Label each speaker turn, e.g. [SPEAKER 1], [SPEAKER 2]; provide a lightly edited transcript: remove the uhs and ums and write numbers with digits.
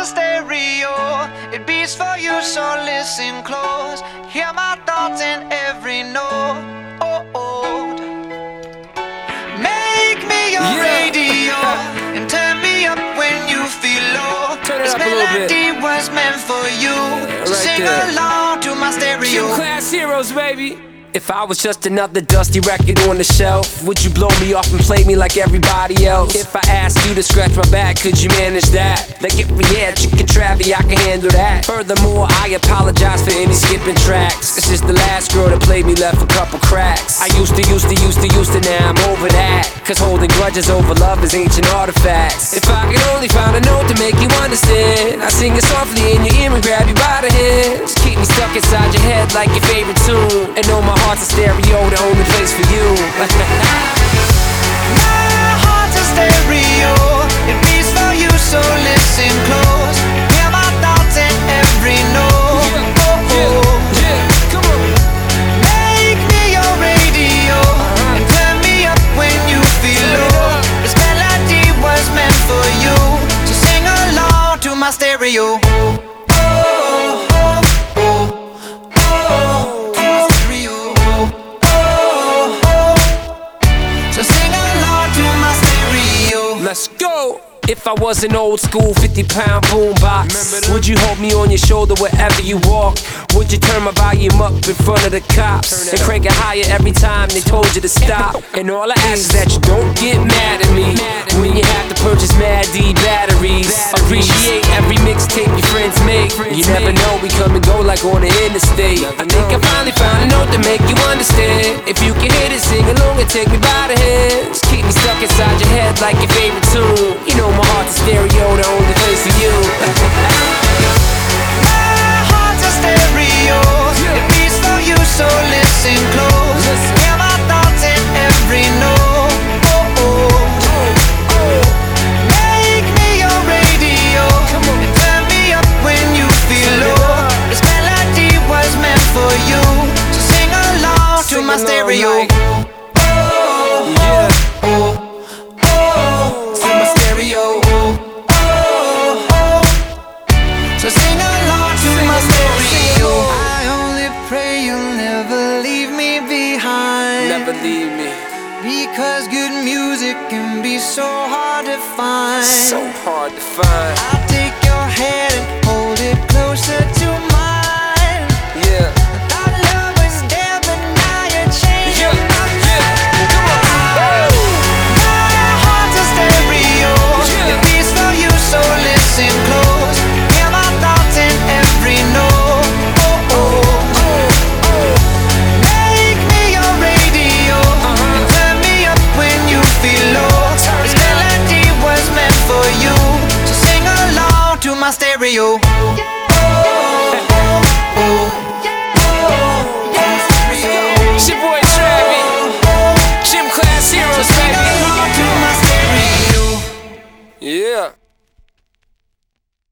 [SPEAKER 1] stereo, it beats for you, so listen close. Hear my thoughts in every note. Make me your radio and turn me up when you feel low. This melody was meant for you, so sing along to my stereo.
[SPEAKER 2] Class heroes, baby. If I was just another dusty record on the shelf, would you blow me off and play me like everybody else? If I asked you to scratch my back, could you manage that? Like if we had Chicken Travie, I can handle that. Furthermore, I apologize for any skipping tracks. This is the last girl that played me, left a couple cracks. I used to, now I'm over that. Cause holding grudges over love is ancient artifacts. If I could only find a note to make you understand, I sing it softly in your ear and grab you by the hands. Keep me stuck inside your head like your favorite tune, and know my heart's a stereo, the only place for you.
[SPEAKER 1] My heart's a stereo, it beats for you, so listen close. Hear my thoughts in every note.
[SPEAKER 2] Come on.
[SPEAKER 1] Make me your radio and turn me up when you feel low. This melody was meant for you, so sing along to my stereo.
[SPEAKER 2] Let's go! If I was an old school 50-pound boombox, would you hold me on your shoulder wherever you walk? Would you turn my volume up in front of the cops and crank it higher every time they told you to stop? And all I ask is that you don't get mad at me when you have to purchase Mad D batteries. Appreciate every mixtape your friends make. You never know, we come and go like on the interstate. I think I finally found a note to make you understand. If you can hit it, sing along and take me by the hands. Keep me stuck inside your head like your favorite tune. You know my heart's a stereo, the only place for you.
[SPEAKER 1] My heart's a stereo, it beats for you, so listen close. Hear my thoughts in every note. Make me your radio and turn me up when you feel low. This melody was meant for you, so sing along to my stereo. So sing along to my stereo. I only pray you'll never leave me behind.
[SPEAKER 2] Never leave me.
[SPEAKER 1] Because good music can be so hard to find.
[SPEAKER 2] So hard to find.
[SPEAKER 1] I'll take your hand and hold it closer to mine.
[SPEAKER 2] Yeah.
[SPEAKER 1] Our love was there, but now you're changing my mind.
[SPEAKER 2] Come on.
[SPEAKER 1] My heart's a stereo, it beats for you, so listen close. Hear my thoughts in every note. Make me your radio and turn me up when you feel low. This melody was meant for you, so sing along to my stereo.